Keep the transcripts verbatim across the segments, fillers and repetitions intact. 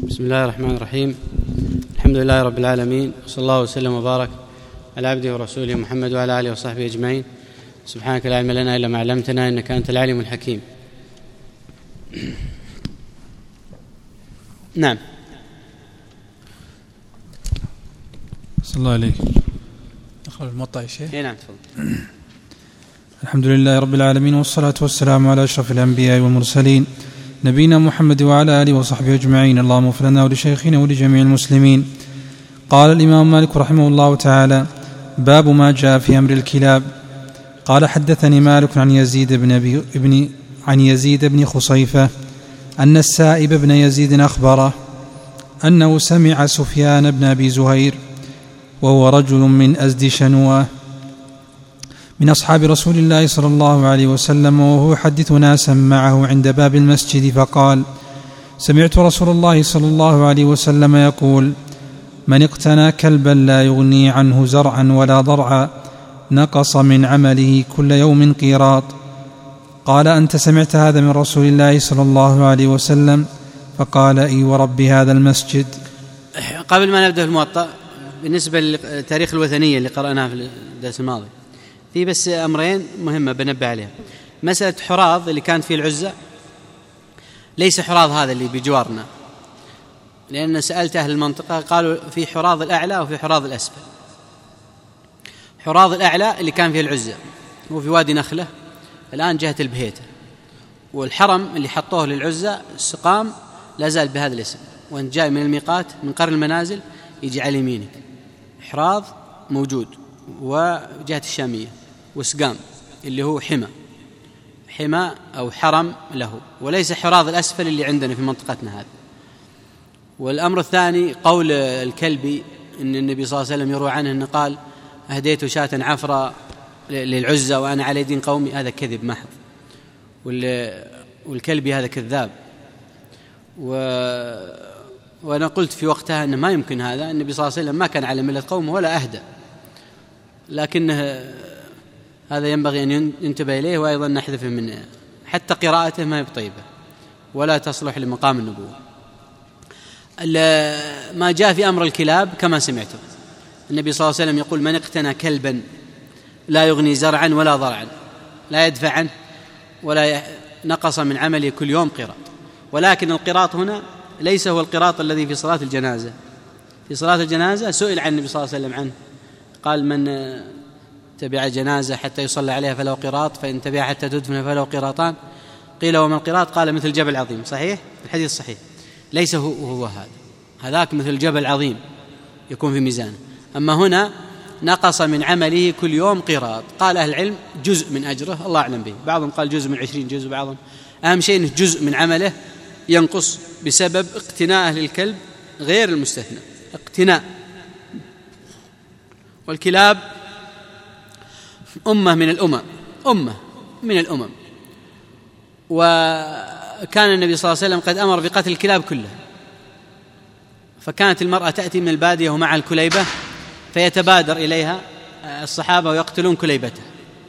بسم الله الرحمن الرحيم. الحمد لله رب العالمين، وصلى الله وسلم وبارك على عبده ورسوله محمد وعلى آله وصحبه أجمعين. سبحانك لا علم لنا إلا ما علمتنا، إنك أنت العليم الحكيم. نعم. صلى الله عليك. أخرج الموطأ يا شيخ. نعم تفضل. الحمد لله رب العالمين، والصلاة والسلام على أشرف الأنبياء والمرسلين نبينا محمد وعلى آله وصحبه أجمعين. اللهم اغفر لنا ولشيخنا ولجميع المسلمين. قال الإمام مالك رحمه الله تعالى: باب ما جاء في أمر الكلاب. قال: حدثني مالك عن يزيد بن, ابن عن يزيد بن خصيفة أن السائب بن يزيد أخبره أنه سمع سفيان بن أبي زهير وهو رجل من أزد شنوة من أصحاب رسول الله صلى الله عليه وسلم، وهو يحدث ناسا معه عند باب المسجد، فقال: سمعت رسول الله صلى الله عليه وسلم يقول: من اقتنى كلبا لا يغني عنه زرعا ولا ضرعا نقص من عمله كل يوم قيراط. قال: أنت سمعت هذا من رسول الله صلى الله عليه وسلم؟ فقال: إي ورب هذا المسجد. قبل ما نبدأ الموطأ، بالنسبة للتاريخ الوثنية اللي قرأناها في الدرس الماضي، في بس أمرين مهمة بنبه عليها. مسألة حراض اللي كانت فيه العزة ليس حراض هذا اللي بجوارنا، لأن سألت أهل المنطقة قالوا في حراض الأعلى وفي حراض الأسفل. حراض الأعلى اللي كان فيه العزة هو في وادي نخلة الآن جهة البهيتة، والحرم اللي حطوه للعزة السقام لا زال بهذا الاسم، وانت جاي من الميقات من قرن المنازل يجي على يمينك حراض موجود، وجهة الشامية، وسقام اللي هو حمى حمى أو حرم له، وليس حراض الأسفل اللي عندنا في منطقتنا هذه. والأمر الثاني قول الكلبي إن النبي صلى الله عليه وسلم يروى عنه أنه قال: أهديت شاة عفرة للعزة وأنا على دين قومي. هذا كذب محض، والكلبي هذا كذاب. و... وأنا قلت في وقتها أنه ما يمكن هذا، النبي صلى الله عليه وسلم ما كان على ملة قومه ولا أهدى، لكنه هذا ينبغي أن ينتبه إليه، وأيضا نحذفه من حتى قراءته ما هي بطيبة ولا تصلح لمقام النبوة. ما جاء في أمر الكلاب كما سمعتم، النبي صلى الله عليه وسلم يقول: من اقتنى كلبا لا يغني زرعا ولا ضرعا لا يدفع عنه ولا نقص من عمله كل يوم قراط. ولكن القراط هنا ليس هو القراط الذي في صلاة الجنازة. في صلاة الجنازة سئل عن النبي صلى الله عليه وسلم عنه، قال: من تبع جنازة حتى يصلى عليها فله قراط، فإن تبع حتى تدفن فله قراطان. قيل: وما القراط؟ قال: مثل جبل عظيم. صحيح، الحديث صحيح. ليس هو, هو هذا هذاك مثل جبل عظيم يكون في ميزانه. أما هنا نقص من عمله كل يوم قراط. قال أهل العلم جزء من أجره، الله أعلم به، بعضهم قال جزء من عشرين جزء، بعضهم أهم شيء أنه جزء من عمله ينقص بسبب اقتناء للكلب غير المستثنى، اقتناء. والكلاب أمة من الأمم، أمة من الأمم، وكان النبي صلى الله عليه وسلم قد أمر بقتل الكلاب كلها. فكانت المرأة تأتي من البادية ومع الكليبة فيتبادر إليها الصحابة ويقتلون كليبته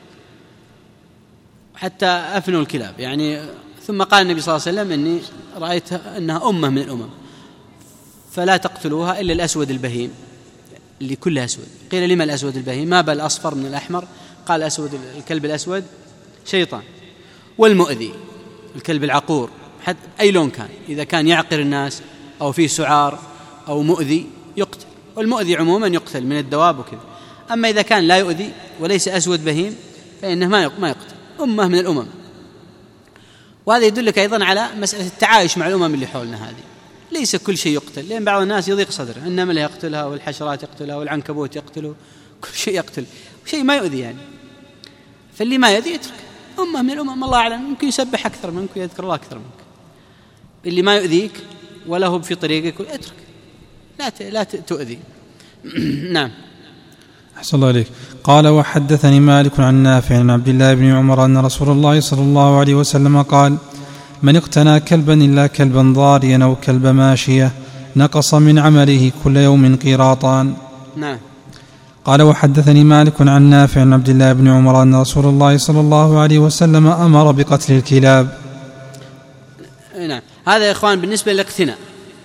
حتى أفنوا الكلاب يعني. ثم قال النبي صلى الله عليه وسلم: إني رأيت أنها أمة من الأمم فلا تقتلوها إلا الأسود البهيم اللي كلها أسود. قيل: لما الأسود البهيم؟ ما بل الأصفر من الأحمر؟ قال: أسود الكلب الأسود شيطان. والمؤذي الكلب العقور حتى أي لون كان، إذا كان يعقر الناس أو فيه سعار أو مؤذي يقتل، والمؤذي عموما يقتل من الدواب وكذا. أما إذا كان لا يؤذي وليس أسود بهيم فإنه ما يقتل. أمة من الأمم. وهذا يدلك أيضا على مسألة التعايش مع الأمم اللي حولنا هذه. ليس كل شيء يقتل، لأن بعض الناس يضيق صدره، النمل يقتلها والحشرات يقتلها والعنكبوت يقتله، كل شيء يقتل، شيء ما يؤذي يعني. فاللي ما يؤذي يترك. أمة من الأمم، الله أعلم، يمكن يسبح أكثر منك ويذكر الله أكثر منك. اللي ما يؤذيك ولا هو في طريقك اترك، لا لا تؤذي. نعم. أحسن الله عليك. قال: وحدثني مالك عن نافع عن عبد الله بن عمر أن رسول الله صلى الله عليه وسلم قال: من اقتنى كلبا إلا كلبا ضاريا أو كلب ماشية نقص من عمله كل يوم قيراطان. نعم. قال: وحدثني مالك عن نافع عن عبد الله بن عمر أن رسول الله صلى الله عليه وسلم أمر بقتل الكلاب. نعم. هذا يا إخوان بالنسبة للاقتناء.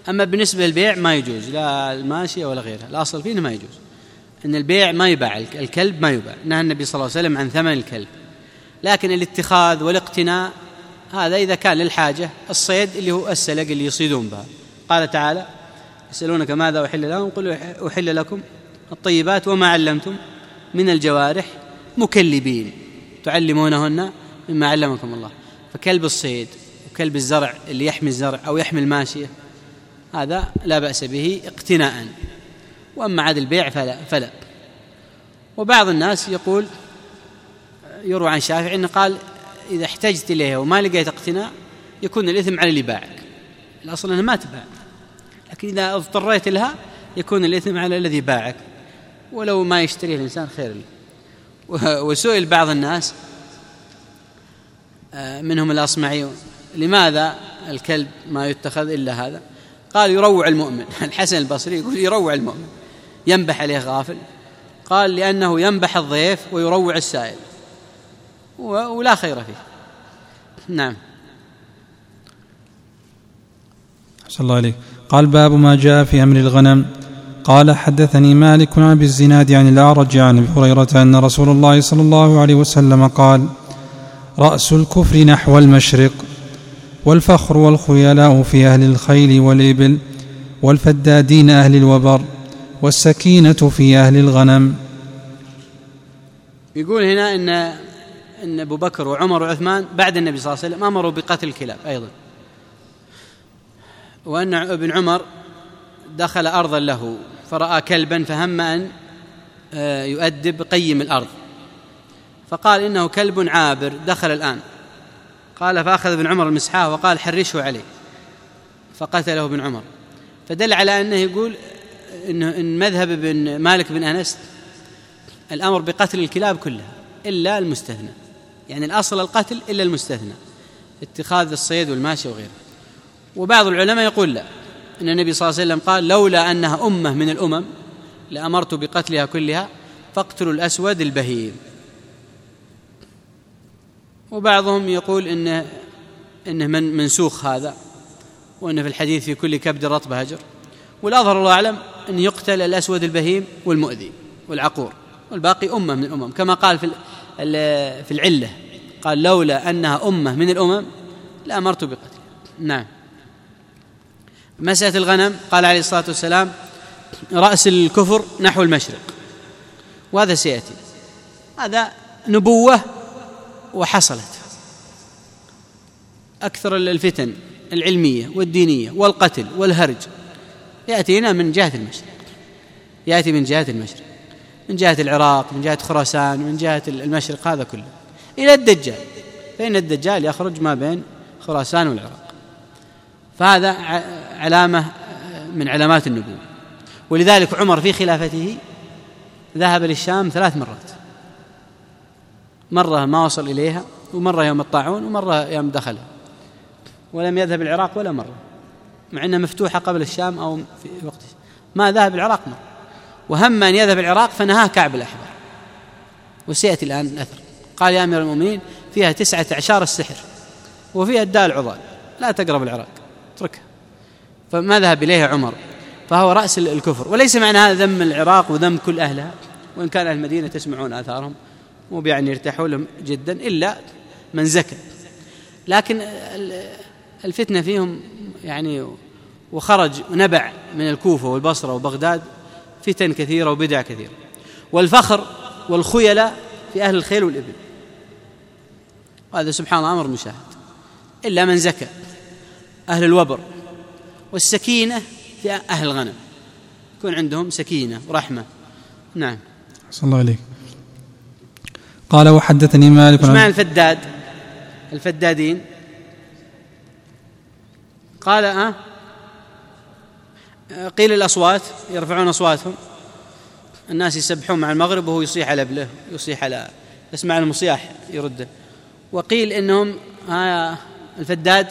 أما بالنسبة للبيع ما يجوز، لا الماشية ولا غيرها، الأصل فيه ما يجوز، أن البيع ما يباع، الكلب ما يباع، نهى النبي صلى الله عليه وسلم عن ثمن الكلب. لكن الاتخاذ والاقتناء هذا إذا كان للحاجة. الصيد اللي هو السلق اللي يصيدون بها، قال تعالى: يسألونك ماذا أحل لهم قل أحل لكم الطيبات وما علمتم من الجوارح مكلبين تعلمونهن مما علمكم الله. فكلب الصيد وكلب الزرع اللي يحمي الزرع أو يحمي الماشية هذا لا بأس به اقتناء، وأما عاد البيع فلا, فلا. وبعض الناس يقول، يروى عن شافعي أنه قال: إذا احتجت إليها وما لقيت اقتناء يكون الإثم على اللي باعك، الأصل أنها ما تباع، لكن إذا اضطريت لها يكون الإثم على الذي باعك، ولو ما يشتريه الإنسان خير له. وسئل بعض الناس منهم الأصمعي: لماذا الكلب ما يتخذ إلا هذا؟ قال: يروع المؤمن. الحسن البصري يقول: يروع المؤمن، ينبح عليه غافل. قال: لأنه ينبح الضيف ويروع السائل، ولا خير فيه. نعم. صلى الله عليه. قال: باب ما جاء في أمر الغنم. قال: حدثني مالك عن أبي الزناد عن الأعرج عن أبي هريرة أن رسول الله صلى الله عليه وسلم قال: رأس الكفر نحو المشرق، والفخر والخيلاء في أهل الخيل والإبل، والفدادين أهل الوبر، والسكينة في أهل الغنم. يقول هنا إن إن أبو بكر وعمر وعثمان بعد النبي صلى الله عليه وسلم أمروا بقتل الكلاب أيضا، وأن ابن عمر دخل أرضا له فرأى كلبا فهم أن يؤدب قيم الأرض، فقال: إنه كلب عابر دخل الآن. قال: فأخذ ابن عمر المسحاه وقال: حرشه عليه، فقتله ابن عمر. فدل على أنه يقول إن مذهب ابن مالك بن أنس الأمر بقتل الكلاب كلها إلا المستثنى، يعني الأصل القتل إلا المستثنى، اتخاذ الصيد والماشي وغيره. وبعض العلماء يقول لا، إن النبي صلى الله عليه وسلم قال: لولا أنها أمة من الأمم لأمرت بقتلها كلها فاقتلوا الأسود البهيم. وبعضهم يقول إنه, إنه من منسوخ هذا، وإنه في الحديث في كل كبد رطب هجر. والأظهر الله أعلم أن يقتل الأسود البهيم والمؤذي والعقور، والباقي أمة من الأمم، كما قال في في العلة، قال: لولا أنها أمة من الأمم لأمرت بقتلها. نعم. مسألة الغنم قال عليه الصلاة والسلام: رأس الكفر نحو المشرق، وهذا سيأتي، هذا نبوة وحصلت. أكثر الفتن العلمية والدينية والقتل والهرج يأتينا من جهة المشرق، يأتي من جهة المشرق، من جهة العراق، من جهة خراسان، من جهة المشرق، هذا كله إلى الدجال، فإن الدجال يخرج ما بين خراسان والعراق. فهذا علامة من علامات النبوة. ولذلك عمر في خلافته ذهب للشام ثلاث مرات، مرة ما وصل إليها، ومرة يوم الطاعون، ومرة يوم دخلها، ولم يذهب العراق ولا مرة، مع أنها مفتوحة قبل الشام أو في وقت ما ذهب العراق مرة. وهم أن يذهب العراق فنهاه كعب الأحبار، وسيأتي الآن الأثر. قال: يا أمير المؤمنين فيها تسعة عشر السحر، وفيها الداء العضال، لا تقرب العراق، اتركها. فما ذهب إليها عمر، فهو رأس الكفر. وليس معنى هذا ذم العراق وذم كل أهلها، وإن كان أهل المدينة تسمعون آثارهم وبيعني يرتاحوا لهم جدا إلا من زكى، لكن الفتنة فيهم يعني، وخرج ونبع من الكوفة والبصرة وبغداد فتن كثيرة وبدع كثيرة. والفخر والخيلاء في أهل الخيل والإبل، وهذا سبحان الله أمر مشاهد، إلا من زكى، أهل الوبر. والسكينة في أهل الغنم، يكون عندهم سكينة ورحمة. نعم. صلى الله عليه. قال: وحدثني مالك. ايش معنى الفداد؟ الفدادين قال أه قيل الأصوات، يرفعون أصواتهم، الناس يسبحون مع المغرب وهو يصيح على ابله، يصيح على يسمع المصياح يرده. وقيل إنهم آه الفداد،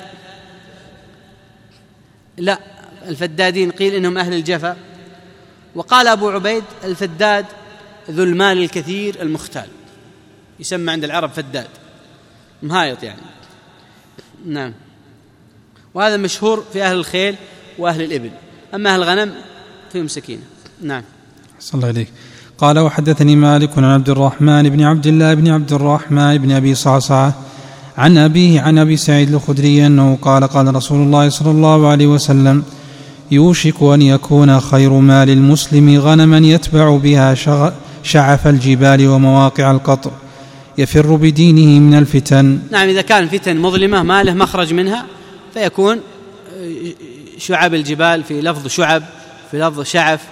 لا الفدادين قيل إنهم أهل الجفا. وقال أبو عبيد: الفداد ذو المال الكثير المختال، يسمى عند العرب فداد، مهايط يعني. نعم. وهذا مشهور في أهل الخيل وأهل الإبل، أما أهل الغنم فيهم سكينة. نعم. صلى الله عليك. قال وحدثني مالك عن عبد الرحمن بن عبد الله بن عبد الرحمن بن أبي صعصعة عن أبيه عن أبي سعيد الخدري أنه قال قال رسول الله صلى الله عليه وسلم يوشك أن يكون خير مال المسلم غنما يتبع بها شعف الجبال ومواقع القطر يفر بدينه من الفتن. نعم، إذا كان فتن مظلمة ما له مخرج منها فيكون شعب الجبال، في لفظ شعب في لفظ شعف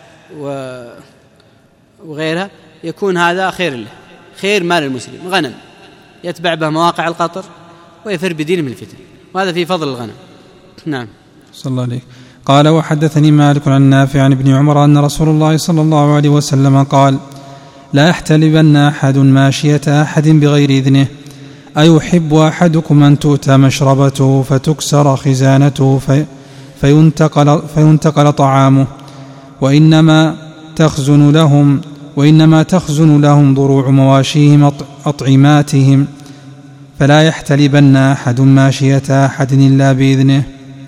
وغيرها، يكون هذا خير له، خير مال المسلم غنم يتبع به مواقع القطر ويفر بدينه من الفتن، وهذا في فضل الغنم. نعم. صلى الله عليه. قال وحدثني مالك عن نافع عن ابن عمر أن رسول الله صلى الله عليه وسلم قال لا يحتلبن أحد ماشية أحد بغير إذنه أيحب أحدكم أن تؤتى مشربته فتكسر خزانته في فينتقل, فينتقل طعامه وإنما تخزن لهم وإنما تخزن لهم ضروع مواشيهم أطعماتهم فلا يحتلبن أحد ماشية أحد إلا بإذنه.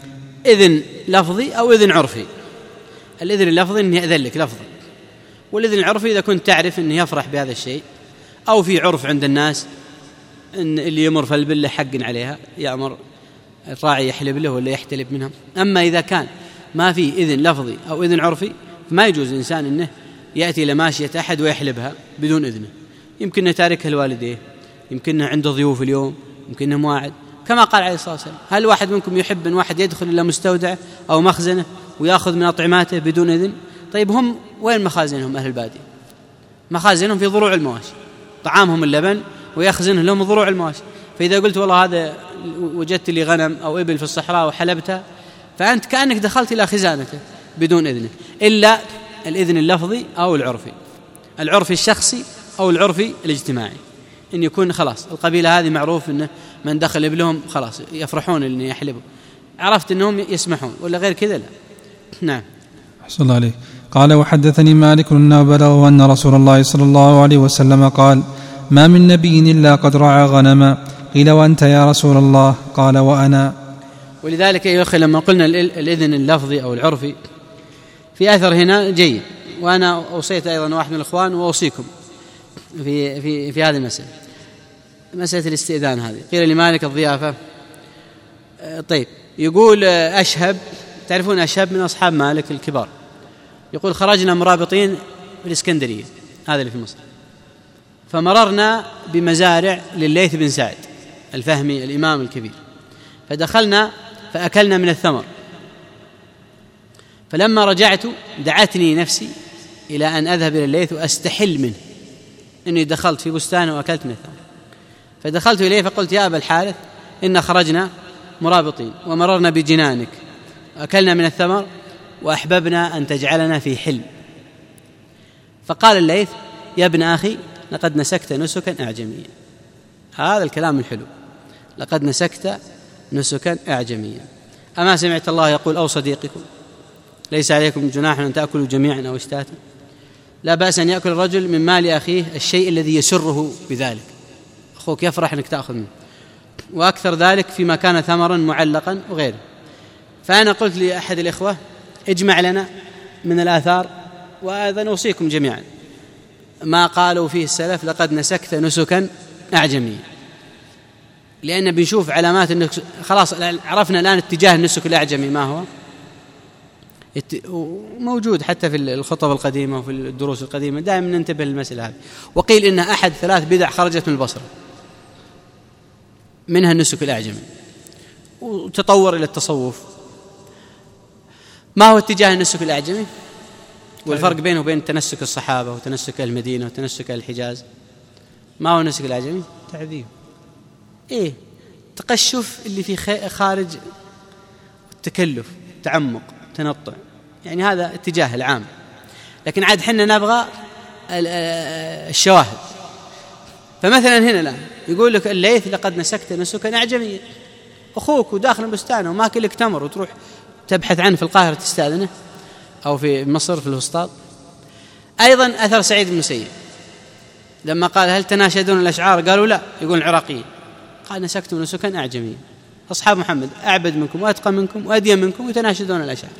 إذن لفظي أو إذن عرفي. الإذن اللفظي أن يأذن لك لفظا، والإذن العرفي إذا كنت تعرف أنه يفرح بهذا الشيء، أو في عرف عند الناس أن اللي يمر فالبلة حق عليها يأمر الراعي يحلب له ولا يحتلب منها. أما إذا كان ما في إذن لفظي أو إذن عرفي فما يجوز الإنسان أنه يأتي لماشية أحد ويحلبها بدون إذنه. يمكن تاركها لوالديه، يمكن عنده ضيوف اليوم، يمكن مواعد، كما قال عليه الصلاة والسلام هل واحد منكم يحب أن واحد يدخل إلى مستودع أو مخزنه ويأخذ من أطعماته بدون إذن؟ طيب هم وين مخازنهم أهل البادية؟ مخازنهم في ضروع المواشي، طعامهم اللبن ويخزن لهم ضروع المواشي. فإذا قلت والله هذا وجدت لي غنم أو إبل في الصحراء وحلبتها، فأنت كأنك دخلت إلى خزانته بدون إذنه، إلا الإذن اللفظي أو العرفي، العرفي الشخصي أو العرفي الاجتماعي، إن يكون خلاص القبيلة هذه معروف إنه من دخل إبلهم خلاص يفرحون إن يحلبوا، عرفت إنهم يسمحون، ولا غير كذا لا. نعم. أحسن الله عليه. قال وحدثني مالك أنه بلغه أن رسول الله صلى الله عليه وسلم قال ما من نبي إلا قد رعى غنما. قيل وأنت يا رسول الله؟ قال وأنا. ولذلك يا أخي لما قلنا الإذن اللفظي أو العرفي في أثر هنا جيد، وأنا أوصيت أيضا واحد من الإخوان وأوصيكم في, في, في هذه المسألة، مسألة الاستئذان هذه. قيل لمالك الضيافة. طيب، يقول أشهب، تعرفون أشهب من أصحاب مالك الكبار، يقول خرجنا مرابطين في الإسكندرية، هذا اللي في مصر، فمررنا بمزارع للليث بن سعد الفهمي الإمام الكبير، فدخلنا فأكلنا من الثمر، فلما رجعت دعتني نفسي إلى أن أذهب إلى الليث وأستحل منه إني دخلت في بستان وأكلت من الثمر. فدخلت إليه فقلت يا أبا الحارث إن خرجنا مرابطين ومررنا بجنانك أكلنا من الثمر وأحببنا أن تجعلنا في حلم. فقال الليث يا ابن أخي لقد نسكت نسكا أعجميا. هذا الكلام الحلو، لقد نسكت نسكا أعجميا. أما سمعت الله يقول أو صديقكم ليس عليكم جناح أن تأكلوا جميعا أو اشتاتا؟ لا بأس أن يأكل الرجل من مال أخيه الشيء الذي يسره بذلك، أخوك يفرح أنك تأخذ منه، وأكثر ذلك فيما كان ثمرا معلقا وغيره. فأنا قلت لأحد الإخوة اجمع لنا من الآثار، وأيضا أوصيكم جميعا، ما قالوا فيه السلف لقد نسكت نسكا أعجميا، لأن بنشوف علامات أنه خلاص عرفنا الآن اتجاه النسك الأعجمي ما هو موجود حتى في الخطب القديمة وفي الدروس القديمة، دائما ننتبه للمسألة هذه. وقيل إن أحد ثلاث بدع خرجت من البصرة، منها النسك الأعجمي، وتطور إلى التصوف. ما هو اتجاه النسك الأعجمي والفرق بينه وبين تنسك الصحابة وتنسك المدينة وتنسك الحجاز؟ ما هو النسك الأعجمي؟ تعذيب، إيه، تقشف اللي في خارج، التكلف، تعمق، تنطع، يعني هذا اتجاه العام. لكن عاد حنا نبغى الشواهد. فمثلا هنا الآن يقول لك الليث لقد نسكت نسكا أعجميا، أخوك وداخل بستانه وماكل لك تمر وتروح تبحث عنه في القاهرة تستأذنه، أو في مصر في الوسطاط. أيضا أثر سعيد بن المسيب لما قال هل تناشدون الأشعار؟ قالوا لا، يقول العراقيين، قال نسكت نسكا أعجميا. أصحاب محمد أعبد منكم وأتقى منكم وأدين منكم يتناشدون الأشعار،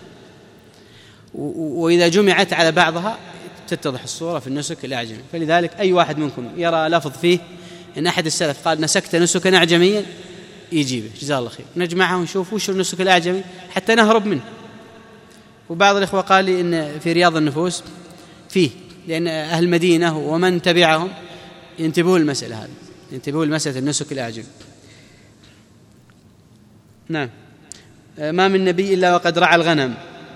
وإذا جمعت على بعضها تتضح الصورة في النسك الأعجمي. فلذلك أي واحد منكم يرى لفظ فيه إن أحد السلف قال نسكت نسكا أعجميا يجيبه جزاه الله خير، نجمعه ونشوف وش النسك الأعجمي حتى نهرب منه. وبعض الإخوة قال لي إن في رياض النفوس فيه، لأن أهل المدينة ومن تبعهم ينتبهوا المسألة هذه، ينتبهوا المسألة النسك الأعجمي. نعم. ما من نبي إلا وقد رعى الغنم،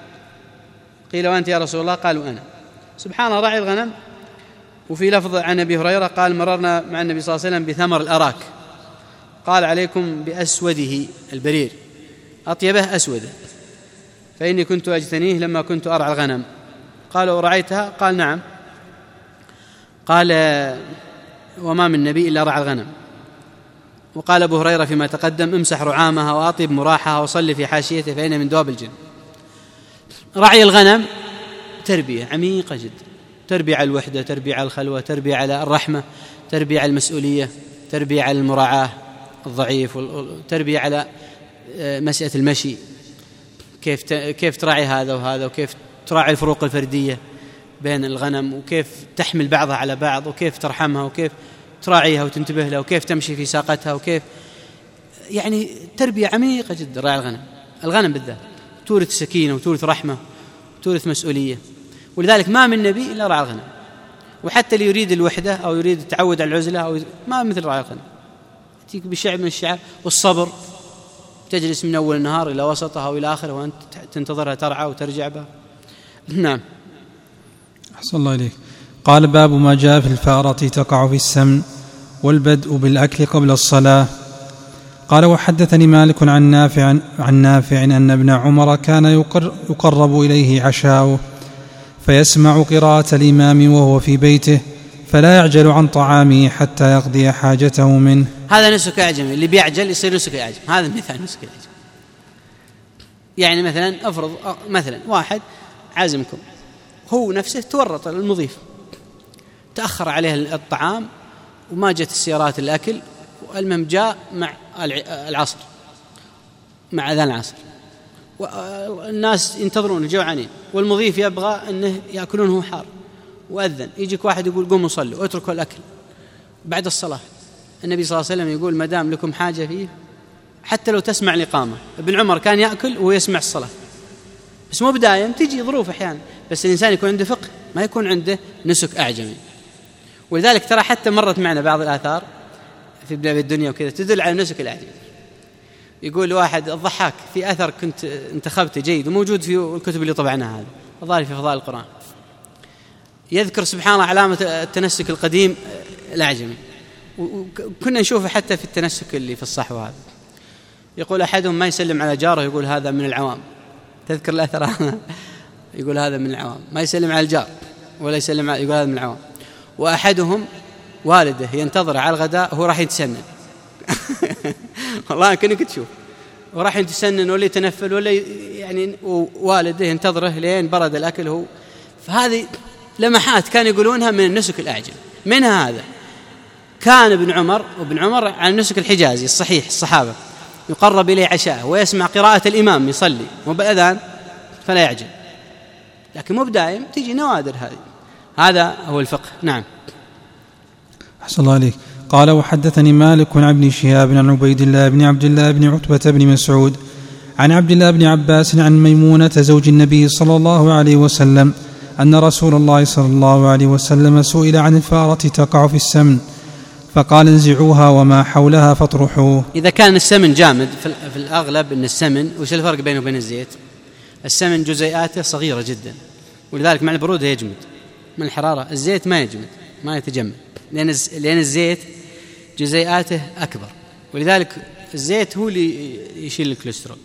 قيل وأنت يا رسول الله؟ قالوا أنا. سبحان الله، رعي الغنم. وفي لفظ عن أبي هريرة قال مررنا مع النبي صلى الله عليه وسلم بثمر الأراك، قال عليكم بأسوده البرير، أطيبه أسوده، فإني كنت أجتنيه لما كنت أرعى الغنم. قالوا رعيتها؟ قال نعم. قال وما من نبي إلا رعى الغنم. وقال أبو هريرة فيما تقدم امسح رعامها وأطيب مراحها وصل في حاشيته فإن من دواب الجن. رعي الغنم تربية عميقة جدا، تربية على الوحدة، تربية على الخلوة، تربية على الرحمة، تربية على المسؤولية، تربية على المراعاة الضعيف، تربية على مسألة المشي، كيف كيف تراعي هذا وهذا، وكيف تراعي الفروق الفردية بين الغنم، وكيف تحمل بعضها على بعض، وكيف ترحمها، وكيف تراعيها وتنتبه لها، وكيف تمشي في ساقتها، وكيف يعني تربية عميقة جدا. راعي الغنم، الغنم بالذات تورث سكينة وتورث رحمة وتورث مسؤولية. ولذلك ما من نبي إلا رعى الغنم. وحتى اللي يريد الوحدة أو يريد التعود على العزلة أو ما مثل رعي الغنم، يأتيك بشعب من الشعب والصبر، تجلس من أول النهار إلى وسطها وإلى آخره وأنت تنتظرها ترعى وترجع بها. نعم. أحسن الله إليك. قال باب ما جاء في الفأرة تقع في السمن والبدء بالأكل قبل الصلاة. قال وحدثني مالك عن نافع عن نافع أن ابن عمر كان يقرب إليه عشاؤه فيسمع قراءة الإمام وهو في بيته فلا يعجل عن طعامه حتى يقضي حاجته منه. هذا نسك أعجمي، اللي بيعجل يصير نسك أعجمي. هذا مثال نسك الأعجمي. يعني مثلا أفرض مثلا واحد عازمكم، هو نفسه تورط المضيف، تأخر عليه الطعام وما جت السيارات الأكل، والمهم جاء مع العصر، مع أذان العصر، والناس ينتظرون جوعانين، والمضيف يبغى أنه يأكلون هو حار، وأذن، يجيك واحد يقول قوموا صلوا واتركوا الأكل بعد الصلاة. النبي صلى الله عليه وسلم يقول ما دام لكم حاجة فيه حتى لو تسمع الإقامة. ابن عمر كان يأكل وهو يسمع الصلاة، بس مو بدايم، تجي ظروف أحيانا، بس الإنسان يكون عنده فقه، ما يكون عنده نسك أعجمي. ولذلك ترى حتى مرت معنا بعض الآثار في بلاد الدنيا وكذا تدل على النسك الأعجمي. يقول واحد الضحاك في أثر كنت انتخبته جيد وموجود في الكتب اللي طبعناها، هذا الظاهر في فضائل القرآن، يذكر سبحان الله علامة التنسك القديم الأعجمي، وكنا نشوفه حتى في التنسك اللي في الصحوة هذا. يقول أحدهم ما يسلم على جاره، يقول هذا من العوام. تذكر الأثر يقول هذا من العوام، ما يسلم على الجار ولا يسلم على، يقول هذا من العوام. وأحدهم والده ينتظر على الغداء وهو راح يتسنن والله كأنك تشوف وراح يتسنن ولا يتنفل ولا يعني، والده ينتظره لين برد الأكل هو. فهذه لمحات كانوا يقولونها من النسك الأعجم. منها هذا كان ابن عمر، وابن عمر عن النسك الحجازي الصحيح الصحابة، يقرب إليه عشاء ويسمع قراءة الإمام يصلي وبأذان فلا يعجل، لكن مو بدائم، تيجي نوادر هذه. هذا هو الفقه. نعم. أحسن الله عليك. قال وحدثني مالك عن ابن شهاب عن عبيد الله بن عبد الله بن عتبة بن مسعود عن عبد الله بن عباس عن ميمونة زوج النبي صلى الله عليه وسلم أن رسول الله صلى الله عليه وسلم سئل عن الفارة تقع في السمن فقال انزعوها وما حولها فاطرحوه. إذا كان السمن جامد، في الأغلب أن السمن، وش الفرق بينه وبين الزيت؟ السمن جزيئاته صغيرة جدا، ولذلك مع البرودة يجمد من الحرارة. الزيت ما يجمد، ما يتجمد، لأن لأن الزيت جزيئاته أكبر، ولذلك الزيت هو اللي يشيل الكوليسترول.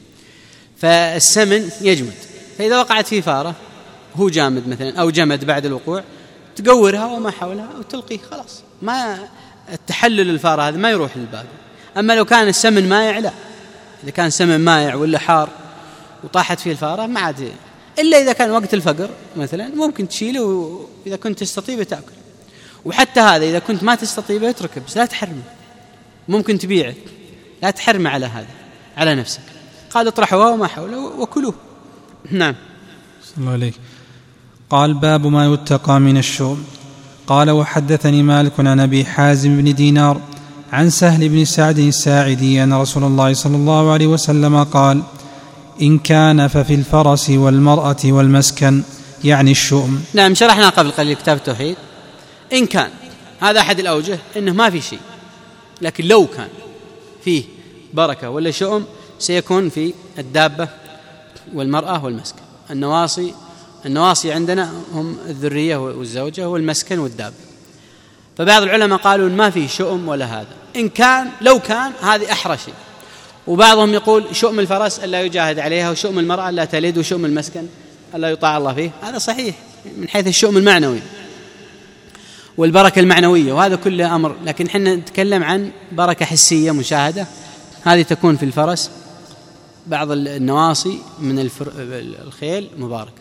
فالسمن يجمد، فإذا وقعت فيه فارة هو جامد مثلا أو جمد بعد الوقوع، تقورها وما حولها وتلقيه، خلاص. ما التحلل الفارة هذا ما يروح للباقي. أما لو كان السمن مائع، لا، إذا كان سمن مائع ولا حار وطاحت فيه الفارة ما عاد، إلا إذا كان وقت الفقر مثلا ممكن تشيله، وإذا كنت تستطيع تأكل. وحتى هذا إذا كنت ما تستطيع اتركه، بس لا تحرمه. ممكن تبيعه، لا تحرمه على هذا، على نفسك. قال اطرحوها وما حوله وكلوه. نعم. صلى الله عليه. قال باب ما يتقى من الشؤم. قال وحدثني مالك عن أبي حازم بن دينار عن سهل بن سعد الساعدي أن رسول الله صلى الله عليه وسلم قال إن كان ففي الفرس والمرأة والمسكن، يعني الشؤم. نعم، شرحنا قبل قليل كتاب التوحيد. إن كان هذا أحد الأوجه إنه ما في شيء، لكن لو كان فيه بركة ولا شؤم سيكون في الدابة والمرأة والمسكن. النواصي النواصي عندنا هم الذرية والزوجة والمسكن والدابة. فبعض العلماء قالوا إن ما فيه شؤم ولا هذا. إن كان لو كان هذه أحرى شيء. وبعضهم يقول شؤم الفرس ألا يجاهد عليها، وشؤم المرأة ألا تلد، وشؤم المسكن ألا يطاع الله فيه. هذا صحيح من حيث الشؤم المعنوي والبركة المعنوية، وهذا كله أمر. لكن حنا نتكلم عن بركة حسية مشاهدة، هذه تكون في الفرس. بعض النواصي من الفر... الخيل مبارك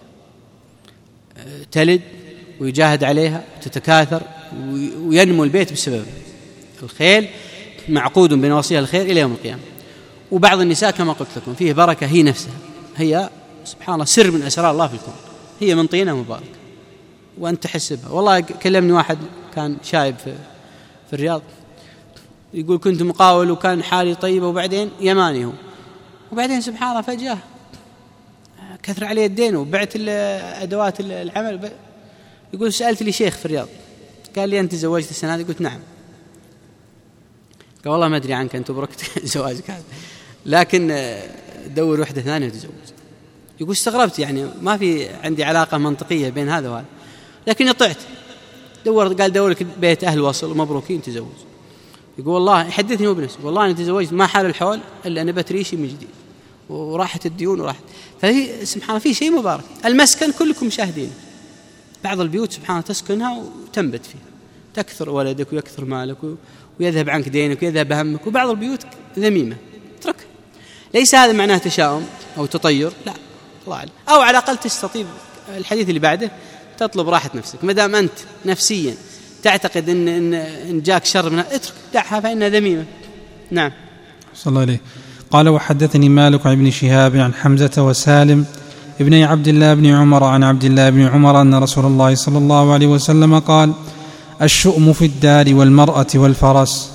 تلد ويجاهد عليها وتتكاثر وينمو البيت بسبب الخيل، معقود بنواصيها الخير إلى يوم القيامة. وبعض النساء كما قلت لكم فيه بركة هي نفسها، هي سبحان الله سر من أسرار الله في الكون، هي من طينة مبارك وأنت تحسبها. والله كلمني واحد كان شايب في, في الرياض، يقول كنت مقاول وكان حالي طيبة، وبعدين يماني هو، وبعدين سبحان الله فجأة كثر عليه الدين وبعت أدوات العمل. يقول سألت لي شيخ في الرياض قال لي أنت تزوجت السنة هذه؟ قلت نعم. قال والله ما أدري عنك أنت بركت زواجك هذا، لكن دور وحدة ثانية وتزوج. يقول استغربت، يعني ما في عندي علاقة منطقية بين هذا وهذا، لكن طعت دور. قال دور لك بيت أهل وصل مبروكين تزوج. يقول والله يحدثني هو بنفسه، والله أنا تزوجت ما حال الحول إلا أنا بتريشي من جديد وراحت الديون وراحت. فهي سبحان الله في شيء مبارك. المسكن كلكم مشاهدين، بعض البيوت سبحان الله تسكنها وتنبت فيها، تكثر ولدك ويكثر مالك ويذهب عنك دينك ويذهب همك. وبعض البيوت ذميمة اترك. ليس هذا معناه تشاؤم أو تطير، لا الله أعلم. أو على الأقل تستطيع الحديث اللي بعده تطلب راحة نفسك. ما دام أنت نفسيا تعتقد إن إن, إن جاك شر منها اترك دعها فإنها ذميمة. نعم. صلى الله عليه. قال وحدثني مالك عن ابن شهاب عن حمزة وسالم ابن عبد الله بن عمر عن عبد الله بن عمر أن رسول الله صلى الله عليه وسلم قال الشؤم في الدار والمرأة والفرس.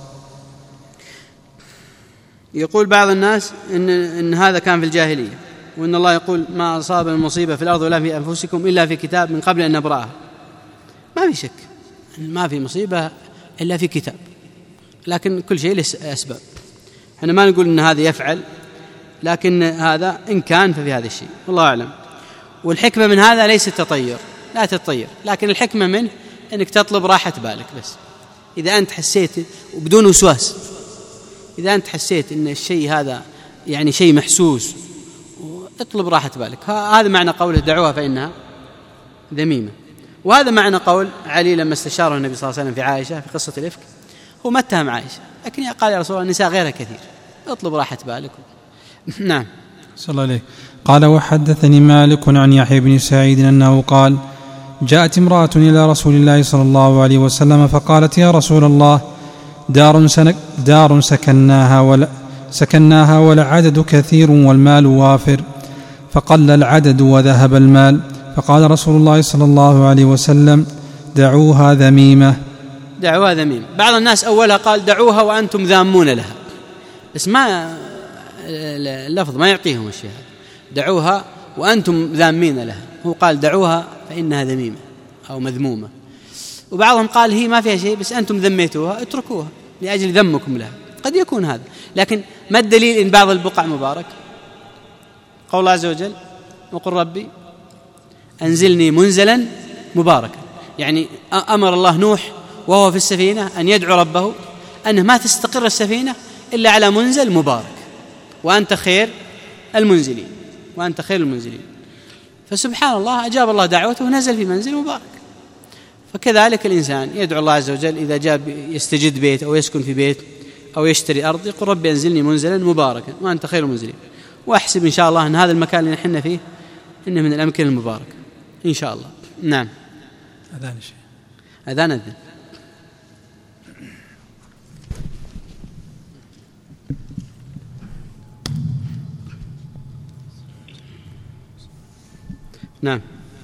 يقول بعض الناس إن, إن هذا كان في الجاهلية، وإن الله يقول ما أصاب المصيبة في الأرض ولا في أنفسكم إلا في كتاب من قبل أن نبرأها. ما في شك ما في مصيبة إلا في كتاب، لكن كل شيء له أسباب. احنا ما نقول إن هذا يفعل، لكن هذا إن كان ففي هذا الشيء والله أعلم. والحكمة من هذا ليس التطير، لا تتطير، لكن الحكمة منه أنك تطلب راحة بالك بس. إذا أنت حسيت وبدون وسواس، إذا أنت حسيت أن الشيء هذا يعني شيء محسوس اطلب راحة بالك. هذا معنى قوله دعوها فإنها ذميمة. وهذا معنى قول علي لما استشاره النبي صلى الله عليه وسلم في عائشة في قصة الإفك، هو ما اتهم عائشة، لكن قال يا رسول الله النساء غيرها كثير، اطلب راحة بالك. نعم. صلى الله عليه. قال وحدثني مالك عن يحيى بن سعيد أنه قال جاءت امرأة إلى رسول الله صلى الله عليه وسلم فقالت يا رسول الله دار, سنك دار سكناها, ولا سكناها والعدد كثير والمال وافر، فقل العدد وذهب المال، فقال رسول الله صلى الله عليه وسلم دعوها ذميمة. دعوها ذميمة. بعض الناس أولها قال دعوها وأنتم ذامون لها، بس ما اللفظ ما يعطيهم الشيء هذا، دعوها وأنتم ذامين لها. هو قال دعوها فإنها ذميمة أو مذمومة. وبعضهم قال هي ما فيها شيء بس أنتم ذميتوها اتركوها لأجل ذمكم لها. قد يكون هذا، لكن ما الدليل إن بعض البقع مبارك؟ قول الله عز وجل وقل ربي أنزلني منزلا مباركا، يعني أمر الله نوح وهو في السفينة أن يدعو ربه أنه ما تستقر السفينة إلا على منزل مبارك، وأنت خير المنزلين وأنت خير المنزلين. فسبحان الله أجاب الله دعوته ونزل في منزل مبارك. فكذلك الإنسان يدعو الله عز وجل إذا جاء يستجد بيت أو يسكن في بيت أو يشتري أرض يقول ربي أنزلني منزلا مباركا وأنت خير المنزلين. وأحسب إن شاء الله أن هذا المكان اللي نحن فيه إنه من الأمكنة المباركة إن شاء الله. نعم. أذان شيء أذان أذن. نعم.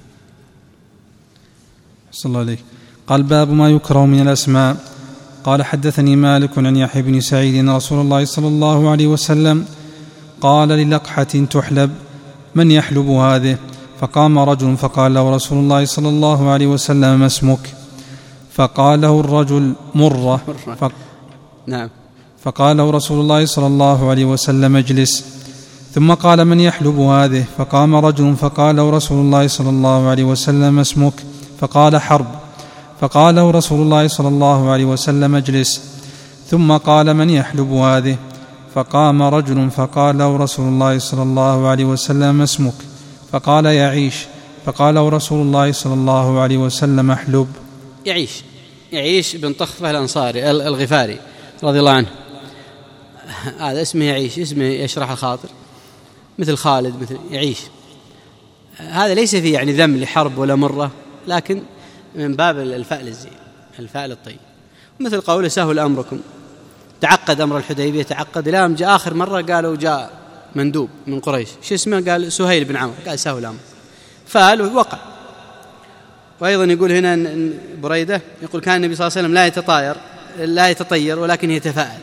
صلى الله عليه. قال باب ما يكره من الأسماء. قال حدثني مالك عن يحيى بن سعيد أن رسول الله صلى الله عليه وسلم قال للقحة تحلب من يحلب هذه؟ فقام رجل فقال له رسول الله صلى الله عليه وسلم ما اسمك؟ فقال له الرجل مرة. ف... نعم. فقال له رسول الله صلى الله عليه وسلم اجلس. ثم قال من يحلب هذه؟ فقام رجل فقال له رسول الله صلى الله عليه وسلم ما اسمك؟ فقال حرب. فقال له رسول الله صلى الله عليه وسلم اجلس. ثم قال من يحلب هذه؟ فقام رجل فقال له رسول الله صلى الله عليه وسلم ما اسمك؟ فقال يعيش. فقال له رسول الله صلى الله عليه وسلم احلب. يعيش يعيش بن طخفة الأنصاري الغفاري رضي الله عنه، هذا اسمه يعيش، اسمه يشرح الخاطر، مثل خالد، مثل يعيش. هذا ليس فيه يعني ذم لحرب ولا مرة، لكن من باب الفأل الزين، الفأل الطيب. مثل قوله سهل أمركم، تعقد أمر الحديبية، تعقد إلى أن جاء آخر مرة قالوا جاء مندوب من قريش، شو اسمه؟ قال سهيل بن عمرو، قال سهل أمر، فأل وقع. وأيضا يقول هنا بريدة، يقول كان النبي صلى الله عليه وسلم لا يتطاير لا يتطير ولكن يتفاءل.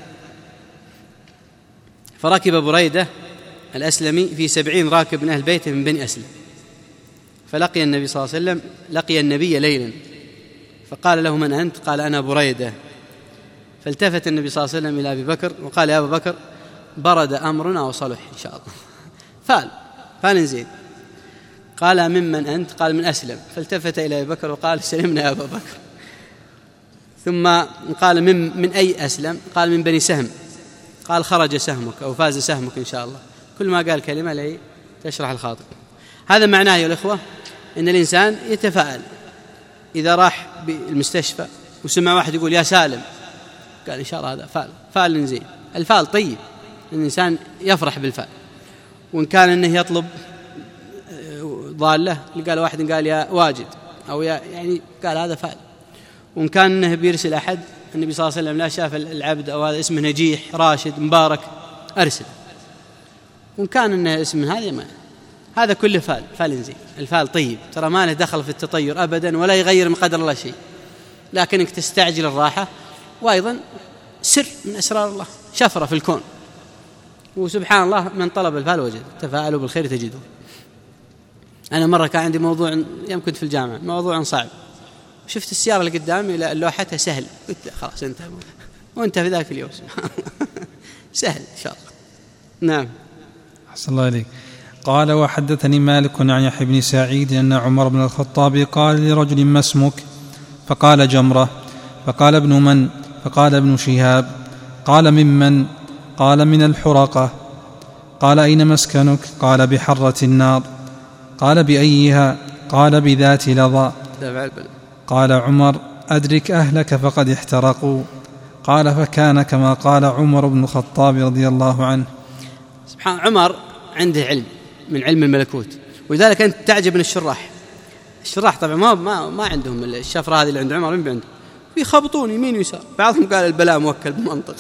فركب بريدة الأسلمي في سبعين راكب من أهل بيته من بني أسلم، فلقي النبي صلى الله عليه وسلم لقي النبي ليلا، فقال له من أنت؟ قال أنا بريدة. فالتفت النبي صلى الله عليه وسلم إلى أبي بكر وقال يا أبا بكر برد أمرنا وصلح إن شاء الله. فال فال زين. قال ممن أنت؟ قال من أسلم. فالتفت إلى أبي بكر وقال سلمنا يا أبا بكر. ثم قال من, من أي أسلم؟ قال من بني سهم. قال خرج سهمك أو فاز سهمك إن شاء الله. كل ما قال كلمة لي تشرح الخاطر. هذا معناه يا الإخوة أن الإنسان يتفاءل. إذا راح بالمستشفى وسمع واحد يقول يا سالم، قال إن شاء الله هذا فال فال زين. الفال طيب، الإنسان يفرح بالفال. وإن كان أنه يطلب ضالة، قال واحد قال يا واجد أو يا يعني قال هذا فال. وإن كان أنه بيرسل أحد، النبي صلى الله عليه وسلم لا شاف العبد أو هذا اسمه نجيح راشد مبارك أرسل. وإن كان أنه اسم هذا ما هذا كله فال فال زين. الفال طيب، ترى ما له دخل في التطير أبدا ولا يغير من قدر الله شيء، لكنك تستعجل الراحة. وأيضا سر من أسرار الله، شفرة في الكون. وسبحان الله من طلب الفال وجد. تفاءلوا بالخير تجدوا. أنا مرة كان عندي موضوع يوم كنت في الجامعة، موضوع صعب، شفت السيارة اللي قدامي لوحتها سهل، قلت خلاص انتهى، وانت في ذاك اليوم سهل إن شاء الله. نعم. أحسن الله عليك. قال وحدثني مالك عن يحيى بن سعيد أن عمر بن الخطاب قال لرجل ما اسمك؟ فقال جمرة. فقال ابن من؟ فقال ابن شهاب. قال ممن؟ قال من الحرقة. قال أين مسكنك؟ قال بحرة النار. قال بأيها؟ قال بذات لظى. قال عمر أدرك أهلك فقد احترقوا. قال فكان كما قال عمر بن الخطاب رضي الله عنه. سبحان عمر عنده علم من علم الملكوت، ولذلك أنت تعجب من الشراح. الشراح طبعا ما ما, ما عندهم الشفرة هذه اللي عند عمر، من عنده يخبطون يمين ويسار. بعضهم قال البلاء موكل بمنطق.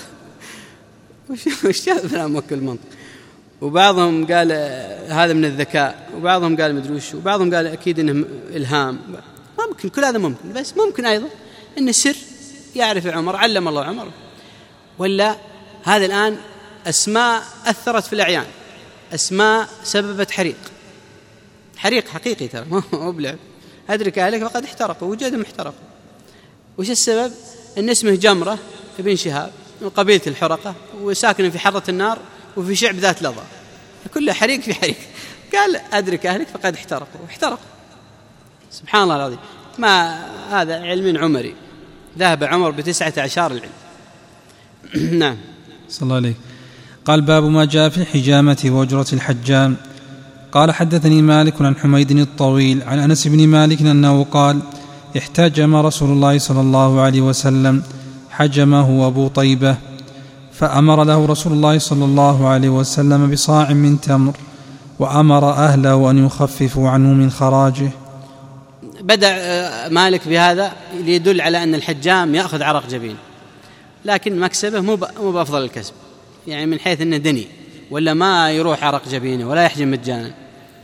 وش هذا البلاء موكل بمنطق؟ وبعضهم قال هذا من الذكاء، وبعضهم قال مدري وش، وبعضهم قال أكيد إنه إلهام. ممكن كل هذا ممكن، بس ممكن أيضا إن السر يعرف عمر، علم الله عمر. ولا هذا الآن أسماء أثرت في الأعيان، أسماء سببت حريق، حريق حقيقي ترى مو بلعب. أدرك أهلك فقد احترقوا، وجدهم احترقوا. وش السبب؟ إن اسمه جمرة ابن شهاب من قبيلة الحرقة، وساكن في حرة النار وفي شعب ذات لظى، كله حريق في حريق. قال أدرك أهلك فقد احترقوا، احترقوا. سبحان الله العظيم. ما هذا علم عمري، ذهب عمر بتسعة عشر العلم. نعم. صلى الله عليه. قال باب ما جاء في الحجامة وأجرة الحجام. قال حدثني مالك عن حميد الطويل عن أنس بن مالك أنه قال احتجم رسول الله صلى الله عليه وسلم، حجمه أبو طيبة، فأمر له رسول الله صلى الله عليه وسلم بصاع من تمر، وأمر أهله أن يخففوا عنه من خراجه. بدأ مالك بهذا ليدل على أن الحجام يأخذ عرق جبين، لكن مكسبه مو بأفضل الكسب، يعني من حيث أنه دني، ولا ما يروح عرق جبينه ولا يحجم مجانا،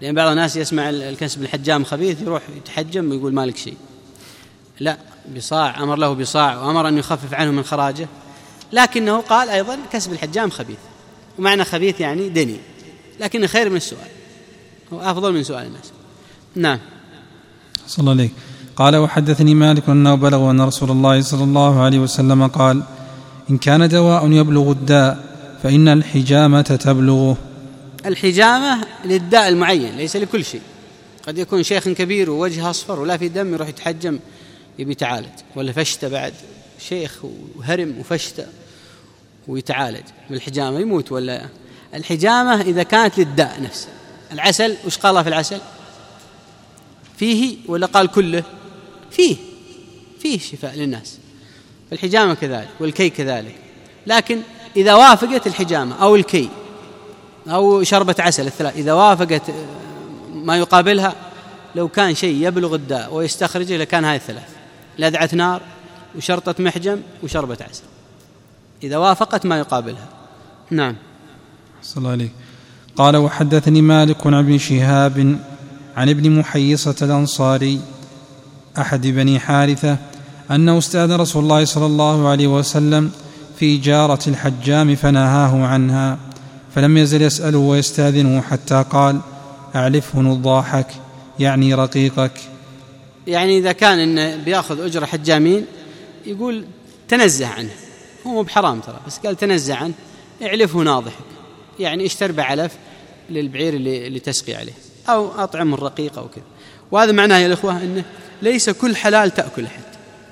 لأن بعض الناس يسمع الكسب الحجام خبيث يروح يتحجم ويقول مالك شيء. لا، بصاع، أمر له بصاع وأمر أن يخفف عنه من خراجه، لكنه قال أيضا كسب الحجام خبيث، ومعنى خبيث يعني دني، لكن خير من السؤال، هو أفضل من سؤال الناس. نعم. صلى الله عليه. قال وحدثني مالك أنه بلغ أن رسول الله صلى الله عليه وسلم قال إن كان دواء يبلغ الداء فإن الحجامة تبلغه. الحجامة للداء المعين، ليس لكل شيء. قد يكون شيخ كبير ووجه أصفر ولا في دم يروح يتحجم يبي يتعالج، ولا فشتة بعد شيخ وهرم وفشتة ويتعالج بالحجامة يموت. ولا الحجامة إذا كانت للداء نفسه. العسل وش قال في العسل؟ فيه ولا قال كله؟ فيه فيه شفاء للناس. الحجامة كذلك والكي كذلك. لكن إذا وافقت الحجامة أو الكي أو شربة عسل الثلاث، إذا وافقت ما يقابلها، لو كان شيء يبلغ الداء ويستخرجه لكان هاي الثلاث: لذعة نار وشرطة محجم وشربة عسل، إذا وافقت ما يقابلها. نعم. صلى الله عليه. قال وحدثني مالك عن ابن شهاب عن ابن محيصة الأنصاري أحد بني حارثة أنه استأذن رسول الله صلى الله عليه وسلم في جارة الحجام فنهاه عنها، فلم يزل يسأله ويستأذنه حتى قال أعلفه نضاحك، يعني رقيقك. يعني إذا كان إنه بيأخذ أجر حجامين يقول تنزه عنه، هو مو بحرام ترى، بس قال تنزه عنه، اعلفه ناضحك، يعني اشتر بعلف للبعير اللي, اللي تسقي عليه، أو أطعم الرقيق أو كذا. وهذا معناه يا الأخوة أنه ليس كل حلال تأكل حتى،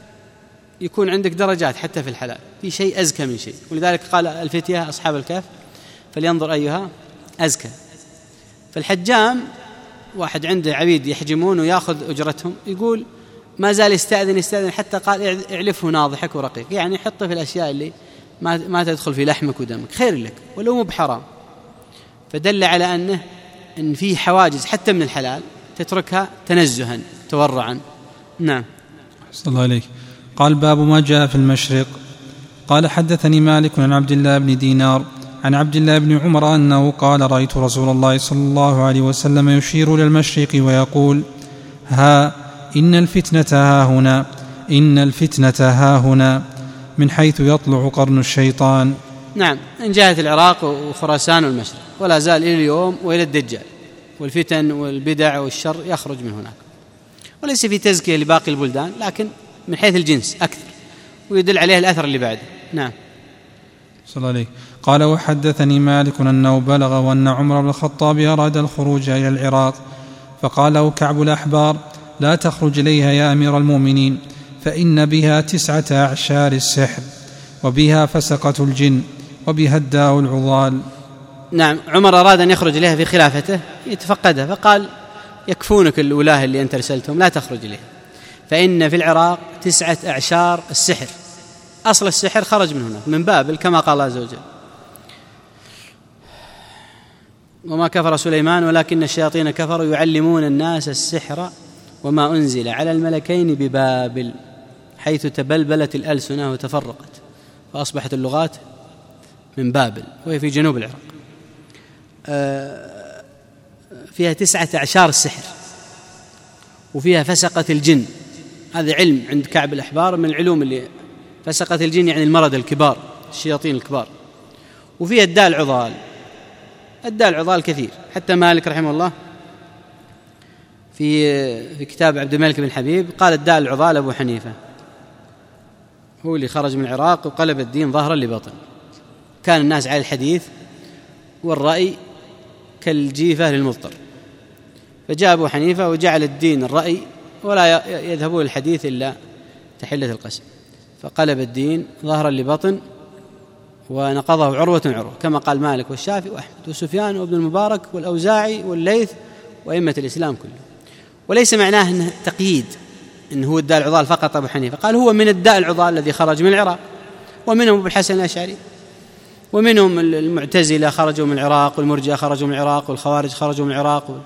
يكون عندك درجات حتى في الحلال، في شيء أزكى من شيء. ولذلك قال الفتية أصحاب الكهف فلينظر أيها أزكى. فالحجام واحد عنده عبيد يحجمون ويأخذ أجرتهم، يقول ما زال يستأذن يستأذن حتى قال اعلفه ناضحك ورقيق، يعني حطه في الأشياء اللي ما, ما تدخل في لحمك ودمك، خير لك ولو مو بحرام. فدل على أنه إن فيه حواجز حتى من الحلال تتركها تنزها تورعا. نعم. صلى الله عليه. قال باب ما جاء في المشرق. قال حدثني مالك عن عبد الله بن دينار عن عبد الله بن عمر أنه قال رأيت رسول الله صلى الله عليه وسلم يشير إلى المشرق ويقول ها إن الفتنة ها هنا، إن الفتنة ها هنا، من حيث يطلع قرن الشيطان. نعم، إن جاءت العراق وخراسان والمشرق، ولا زال إلى اليوم وإلى الدجال، والفتن والبدع والشر يخرج من هناك. وليس في تزكية لباقي البلدان، لكن من حيث الجنس أكثر، ويدل عليه الأثر اللي بعده. نعم. صلى الله عليه. قال وحدثني مالك أنه بلغ وأن عمر بن الخطاب أراد الخروج إلى العراق، فقال له كعب الأحبار لا تخرج إليها يا أمير المؤمنين، فإن بها تسعة أعشار السحر، وبها فسقة الجن، وبها الداء العضال. نعم، عمر أراد أن يخرج إليها في خلافته يتفقدها، فقال يكفونك الولاة اللي أنت رسلتهم، لا تخرج إليها، فإن في العراق تسعة أعشار السحر. أصل السحر خرج من هناك، من بابل، كما قال الله عز وجل وما كفر سليمان ولكن الشياطين كفروا يعلمون الناس السحر وما أنزل على الملكين ببابل، حيث تبلبلت الألسنة وتفرقت فأصبحت اللغات من بابل، وهي في جنوب العراق. فيها تسعة أعشار السحر، وفيها فسقة الجن. هذا علم عند كعب الأحبار من العلوم اللي فسقة الجن يعني المرض الكبار، الشياطين الكبار. وفيها الداء العضال. الداء العضال كثير، حتى مالك رحمه الله في في كتاب عبد الملك بن حبيب قال الداء العضال أبو حنيفة، هو اللي خرج من العراق وقلب الدين ظهرا لبطن. كان الناس على الحديث والرأي كالجيفة للمضطر، فجاء أبو حنيفة وجعل الدين الرأي ولا يذهبون الحديث إلا تحلة القسم، فقلب الدين ظهرا لبطن ونقضه عروة عروة، كما قال مالك والشافعي وأحمد وسفيان وابن المبارك والأوزاعي والليث وأئمة الإسلام كله. وليس معناه أنه تقييد إنه هو الداء العضال فقط أبو حنيفة، قال هو من الداء العضال الذي خرج من العراق، ومنهم أبو الحسن الأشعري، ومنهم المعتزلة خرجوا من العراق، والمرجئة خرجوا من العراق، والخوارج خرجوا من العراق،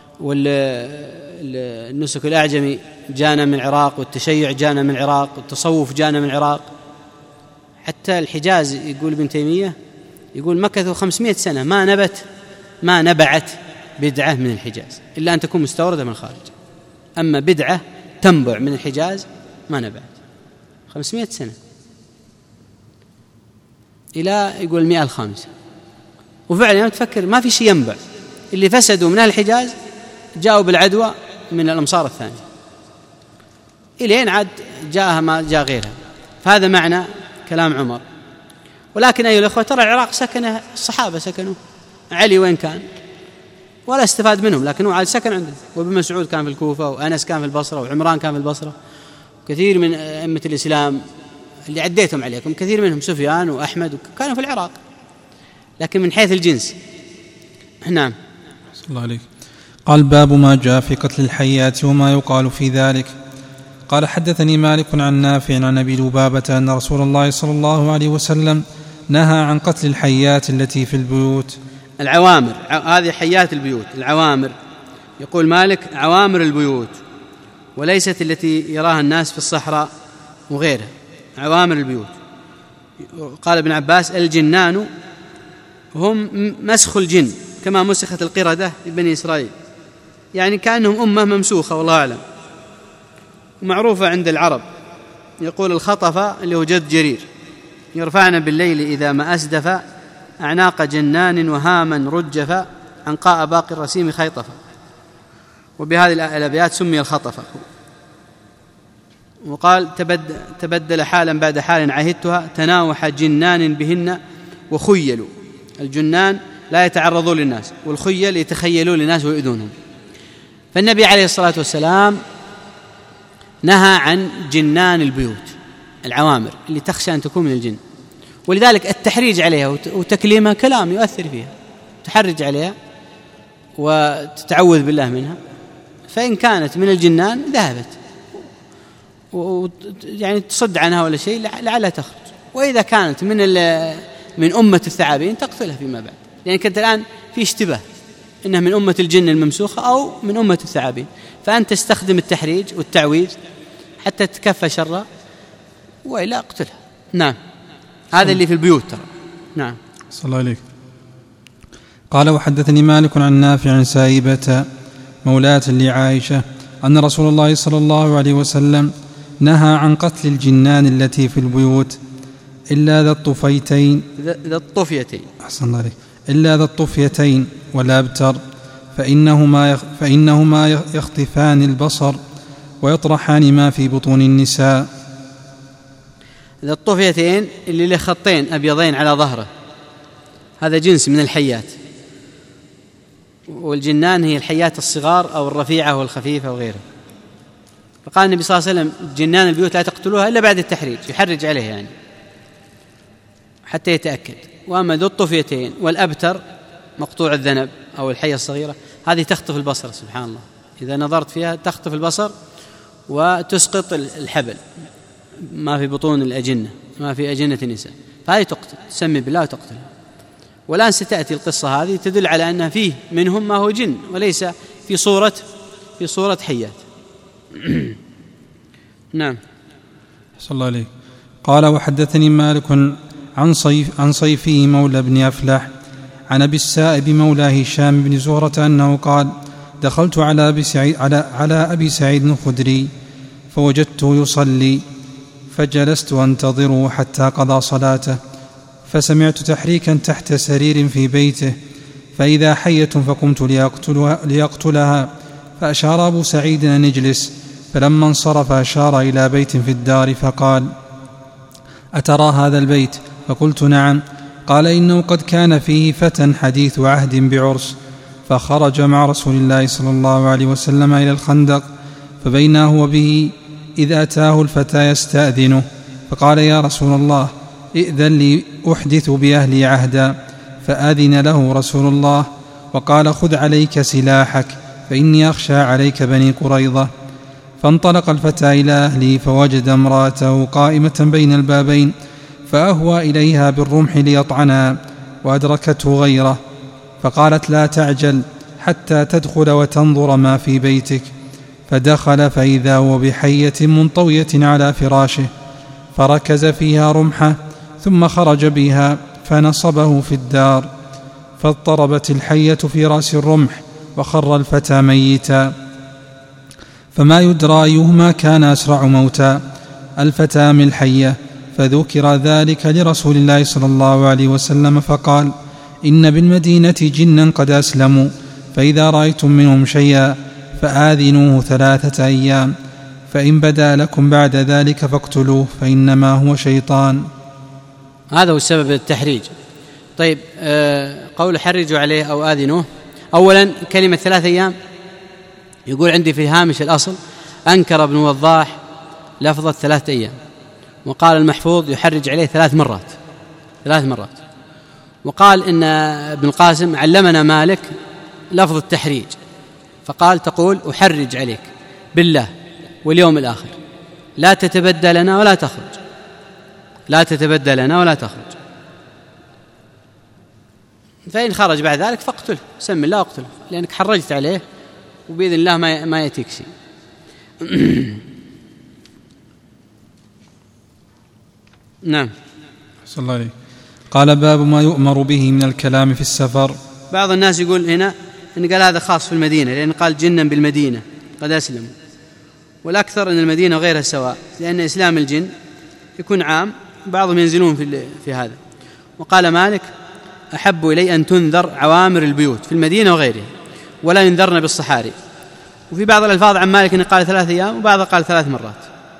والنسك الأعجمي جانا من العراق، والتشيع جانا من العراق، والتصوف جانا من العراق. حتى الحجاز يقول ابن تيمية يقول مكثوا خمسمائة سنة ما نبت ما نبعت بدعة من الحجاز إلا أن تكون مستوردة من الخارج. أما بدعة تنبع من الحجاز ما نبعت. خمسمائة سنة إلى يقول المئة الخامسة، وفعلا تفكر ما في شيء ينبع. اللي فسدوا من الحجاز جاءوا بالعدوى من الأمصار الثانية إلين عاد جاءها ما جاء غيرها. فهذا معنى كلام عمر. ولكن أيها الأخوة ترى العراق سكن الصحابة سكنوا، علي وين كان ولا استفاد منهم، لكنه عاد سكن عنده. وابن مسعود كان في الكوفة، وأنس كان في البصرة، وعمران كان في البصرة، كثير من أئمة الإسلام اللي عديتهم عليكم كثير منهم سفيان وأحمد كانوا في العراق، لكن من حيث الجنس. نعم. صلى الله عليك. قال باب ما جاء في قتل الحيات وما يقال في ذلك. قال حدثني مالك عن نافع عن أبي لبابة أن رسول الله صلى الله عليه وسلم نهى عن قتل الحيات التي في البيوت. العوامر، هذه حيات البيوت. العوامر يقول مالك عوامر البيوت، وليست التي يراها الناس في الصحراء وغيرها، عوامر البيوت. قال ابن عباس الجنان هم مسخ الجن كما مسخت القردة لبني إسرائيل، يعني كأنهم أمة ممسوخة والله أعلم. معروفة عند العرب، يقول الخطف اللي هو جد جرير يرفعن بالليل إذا ما أسدف أعناق جنان وهاما رجف عنقاء باقي الرسيم خيطفا. وبهذه الأبيات سمي الخطف. وقال تبدل, تبدل حالا بعد حال عهدتها تناوح جنان بهن وخيلوا. الجنان لا يتعرضوا للناس، والخيل يتخيلوا للناس ويؤذونهم. فالنبي عليه الصلاة والسلام نهى عن جنان البيوت، العوامر اللي تخشى أن تكون من الجن. ولذلك التحريج عليها وتكليمها كلام يؤثر فيها، تحرج عليها وتتعوذ بالله منها. فإن كانت من الجنان ذهبت يعني تصد عنها ولا شيء لعلها تخرج. وإذا كانت من من أمة الثعابين تقتلها فيما بعد، لأن كنت الآن في اشتباه إنها من أمة الجن الممسوخة أو من أمة الثعابين. فأنت تستخدم التحريج والتعويذ حتى تكفى شرها وإلا اقتلها. نعم. هذا اللي في البيوت ترى. نعم. صلى الله عليك. قال وحدثني مالك عن نافع عن سائبة مولاة لعائشة أن رسول الله صلى الله عليه وسلم نهى عن قتل الجنان التي في البيوت إلا ذا الطفيتين ذا الطفيتين أحسن الله عليك إلا ذا الطفيتين والأبتر فإنهما فإنهما يخطفان البصر ويطرحان ما في بطون النساء. ذا الطفيتين اللي له خطين أبيضين على ظهره، هذا جنس من الحيات. والجنان هي الحيات الصغار أو الرفيعة والخفيفة وغيرها. فقال النبي صلى الله عليه وسلم جنان البيوت لا تقتلوها إلا بعد التحريج، يحرج عليه يعني حتى يتأكد. وأما ذو الطفيتين والأبتر مقطوع الذنب أو الحية الصغيرة، هذه تخطف البصر سبحان الله، إذا نظرت فيها تخطف البصر وتسقط الحبل ما في بطون الأجنة، ما في أجنة النساء، فهذه تقتل، تسمي بالله وتقتلها. والآن ستأتي القصة هذه تدل على أن فيه منهم ما هو جن وليس في صورة في صورة حيات. نعم. صلى الله عليه. قال وحدثني مالك عن صيف عن صيفي مولى بن أفلح عن أبي السائب مولى هشام بن زهرة أنه قال دخلت على أبي سعيد, على على أبي سعيد الخدري فوجدته يصلي فجلست أنتظره حتى قضى صلاته فسمعت تحريكا تحت سرير في بيته فإذا حية فقمت ليقتلها, ليقتلها فأشار أبو سعيد أن اجلس فلما انصرف أشار إلى بيت في الدار فقال أترى هذا البيت؟ فقلت نعم. قال إنه قد كان فيه فتى حديث عهد بعرس فخرج مع رسول الله صلى الله عليه وسلم إلى الخندق فبينا هو به إذ أتاه الفتى يستأذنه فقال يا رسول الله ائذن لي أحدث بأهلي عهدا فآذن له رسول الله وقال خذ عليك سلاحك فإني أخشى عليك بني قريظة. فانطلق الفتى إلى أهله فوجد امرأته قائمة بين البابين فأهوى إليها بالرمح ليطعنها وأدركته غيره فقالت لا تعجل حتى تدخل وتنظر ما في بيتك. فدخل فإذا هو بحية منطوية على فراشه فركز فيها رمحه ثم خرج بها فنصبه في الدار فاضطربت الحية في رأس الرمح وخر الفتى ميتا، فما يدرى أيهما كان أسرع موتا، الفتى أم الحية؟ فذكر ذلك لرسول الله صلى الله عليه وسلم فقال: إن بالمدينة جنا قد أسلموا، فإذا رأيتم منهم شيئا فآذنوه ثلاثة أيام، فإن بدا لكم بعد ذلك فاقتلوه، فإنما هو شيطان. هذا هو السبب التحريج. طيب، قول حرجوا عليه أو آذنوه، أولا كلمة ثلاثة أيام يقول عندي في هامش الأصل أنكر ابن وضاح لفظة ثلاثة أيام، وقال المحفوظ يحرج عليه ثلاث مرات ثلاث مرات وقال إن ابن القاسم علمنا مالك لفظ التحريج، فقال تقول أحرج عليك بالله واليوم الآخر، لا تتبدى لنا ولا تخرج لا تتبدى لنا ولا تخرج فإن خرج بعد ذلك فاقتله، سم الله واقتله، لأنك حرجت عليه وبإذن الله ما ما يأتيك شيء. نعم. صلى الله عليه. قال: باب ما يؤمر به من الكلام في السفر. بعض الناس يقول هنا إن قال هذا خاص في المدينة، لأن قال جنا بالمدينة قد أسلموا، والأكثر أن المدينة وغيرها سواء، لأن إسلام الجن يكون عام، بعضهم ينزلون في, في هذا. وقال مالك: أحب إلي أن تنذر عوامر البيوت في المدينة وغيرها، ولا ينذرن بالصحاري. وفي بعض الألفاظ عن مالك أنه قال ثلاث أيام، وبعضها قال ثلاث مرات.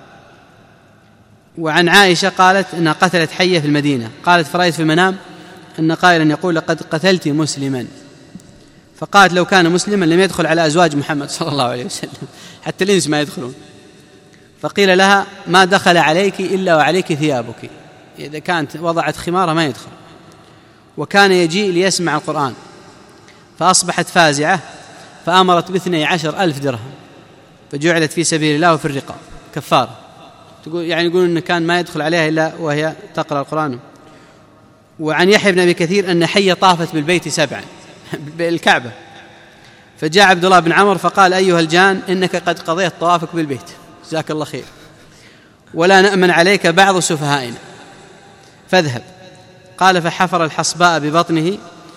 وعن عائشة قالت أنها قتلت حية في المدينة، قالت: فرأيت في المنام أن قائلا يقول: لقد قتلت مسلما، فقالت: لو كان مسلما لم يدخل على أزواج محمد صلى الله عليه وسلم، حتى الإنس ما يدخلون. فقيل لها: ما دخل عليك إلا وعليك ثيابك، إذا كانت وضعت خمارة ما يدخل. وكان يجيء ليسمع القرآن، فأصبحت فازعة، فأمرت باثني عشر ألف درهم، فجعلت في سبيل الله وفي الرقاب كفارة. تقول يعني يقولون أنه كان ما يدخل عليها إلا وهي تقرأ القرآن. وعن يحيى بن أبي كثير أن حية طافت بالبيت سبعا بالكعبة، فجاء عبد الله بن عمر فقال: أيها الجان، إنك قد قضيت طوافك بالبيت، جزاك الله خير، ولا نأمن عليك بعض سفهائنا، فاذهب. قال: فحفر الحصباء ببطنه،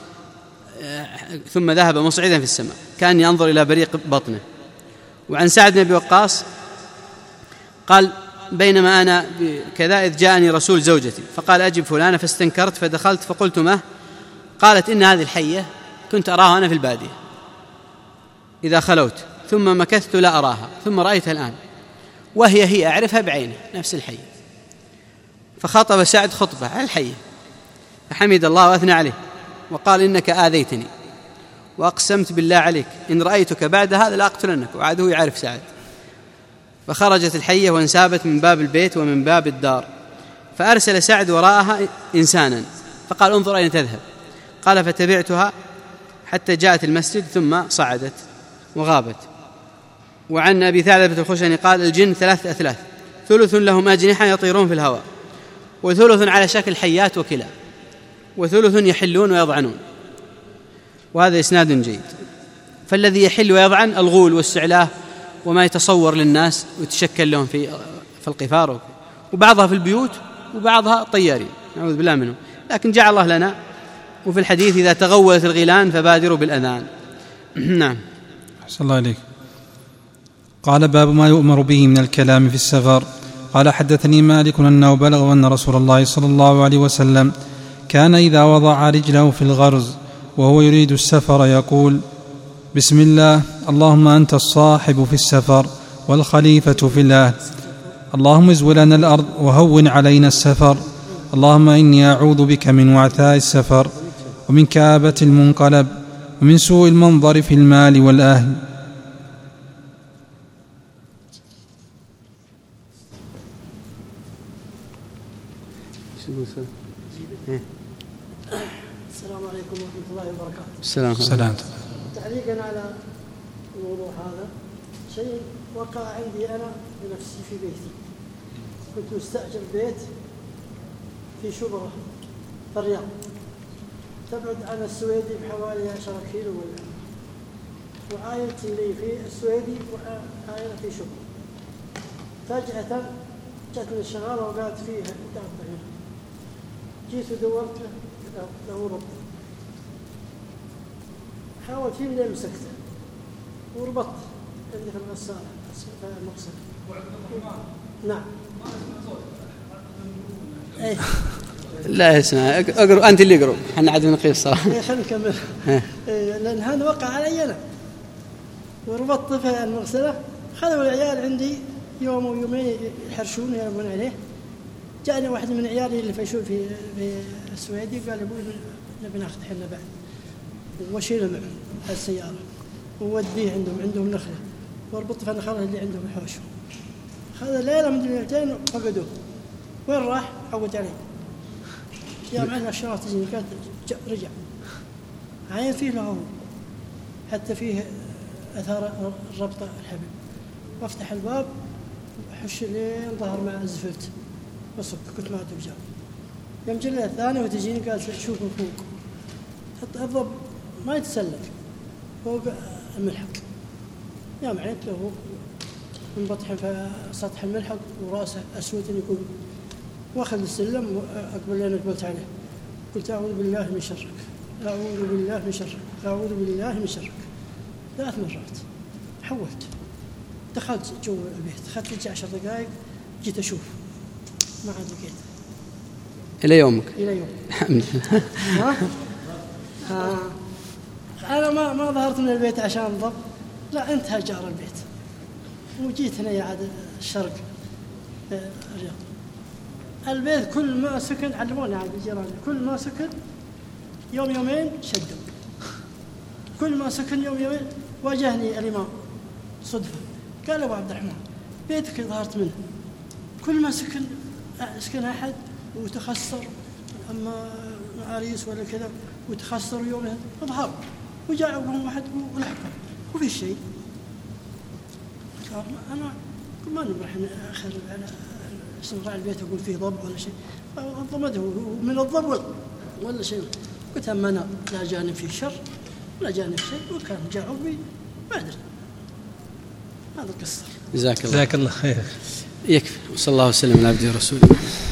ثم ذهب مصعدا في السماء كأني ينظر إلى بريق بطنه. وعن سعد بن أبي وقاص قال: بينما أنا كذا إذ جاءني رسول زوجتي فقال: أجب فلانة، فاستنكرت فدخلت فقلت: ما؟ قالت: إن هذه الحية كنت أراها أنا في البادية إذا خلوت، ثم مكثت لا أراها، ثم رأيتها الآن، وهي هي أعرفها بعينه، نفس الحية. فخطب سعد خطبة على الحية، فحمد الله وأثنى عليه، وقال: إنك آذيتني، وأقسمت بالله عليك إن رأيتك بعد هذا لأقتلنك. وعاده يعرف سعد. فخرجت الحية وانسابت من باب البيت ومن باب الدار، فأرسل سعد وراءها إنسانا فقال: انظر أين تذهب. قال: فتبعتها حتى جاءت المسجد، ثم صعدت وغابت. وعن أبي ثعلبة الخشني قال: الجن ثلاثة أثلاث، ثلث لهم أجنحة يطيرون في الهواء، وثلث على شكل حيات وكلاب، وثلث يحلون ويضعنون. وهذا إسناد جيد. فالذي يحل ويضعن الغول والسعلاه وما يتصور للناس ويتشكل لهم في في القفار، وبعضها في البيوت وبعضها طيارين، نعوذ بالله منهم. لكن جعل الله لنا. وفي الحديث: إذا تغولت الغيلان فبادروا بالأذان. نعم. أحسن الله عليك. قال: باب ما يؤمر به من الكلام في السفر. قال: حدثني مالك أنه بلغ أن رسول الله صلى الله عليه وسلم كان إذا وضع رجله في الغرز وهو يريد السفر يقول: بسم الله، اللهم أنت الصاحب في السفر والخليفة في الأهل، اللهم ازو لنا الأرض وهون علينا السفر، اللهم إني أعوذ بك من وعثاء السفر ومن كآبة المنقلب ومن سوء المنظر في المال والأهل. السلام عليكم ورحمة الله وبركاته. السلام السلام. تعليقا على الموضوع هذا، شيء وقع عندي أنا بنفسي في بيتي. كنت مستأجر بيت في شبرة في الرياض، تبعد عن السويدي بحوالي عشرة كيلو ولا، وعائلتي لي في السويدي وعائلة في شبرة. فجأة جاتني الشغالة وقعدت فيها قدام هنا، جيت ودورت له له ربط، حاولت فيه من مسكته وربط عندي في الغسالة في المغسل. نعم. ايه لا اسمع اقرأ أنت اللي اقرأ احنا عاد نقيم الصراحة. ايه خلينا نكمل. إيه لأن هذا وقع علي أنا وربطت في المغسلة. خذوا العيال عندي يوم ويومين يحرشون يلعبون عليه. جاءني واحد من عيالي اللي في في في السويدي قال أبوي نبي ناخذ حنا بعد وشيله معه على السيارة ووديه عندهم عندهم نخلة واربط في النخلة اللي عندهم الحوش. خذ ليلة من ليلتين فقدوه. وين راح؟ عود عليه. يا معلم الشرطة تجيني كانت رجع عين فيه له حتى فيه أثار الربطة الحبل. وافتح الباب وحش لين ظهر مع الزفلت وصب كنت ما أدري جاب. يوم جلة الثانية وتجيني قالت شوف من فوق حتى الضب ما يتسلك فوق الملحق. يا معلم له منبطح في سطح الملحق وراسه أسود يكون واخذ السلم أقبل لين قبلت عليه قلت أعوذ بالله من شرك أعوذ بالله من شرك أعوذ بالله من شرك ثلاث مرات. حولت دخلت جوا البيت أخذت لي عشر دقائق جيت أشوف ما عاد لقيت إلى يومك. إلى يوم الحمد لله. ها أنا ما ما ظهرت من البيت عشان ضب لا انتهى جار البيت وجيت هنا عاد الشرق الرياض. البيت كل ما سكن علموني عاد الجيران كل ما سكن يوم يومين شدوا. كل ما سكن يوم يومين واجهني الإمام صدفة قال أبو عبد الرحمن بيتك ظهرت منه. كل ما سكن سكن أحد وتخسر أما عريس ولا كذا وتخسر يومين ظهر وجاء أبوهم واحد ولحقه وفي شيء. أنا ما نبرح أخر على استمرار البيت أقول فيه ضب ولا شيء ضمده من الضب ولا شيء. قلت أما أنا لا جانب فيه شر ولا جانب شيء وكان جاء أبي ما أدري. هذا القصة. جزاك الله. جزاك الله خير. يكفي. وصلى الله وسلم على عبده ورسوله.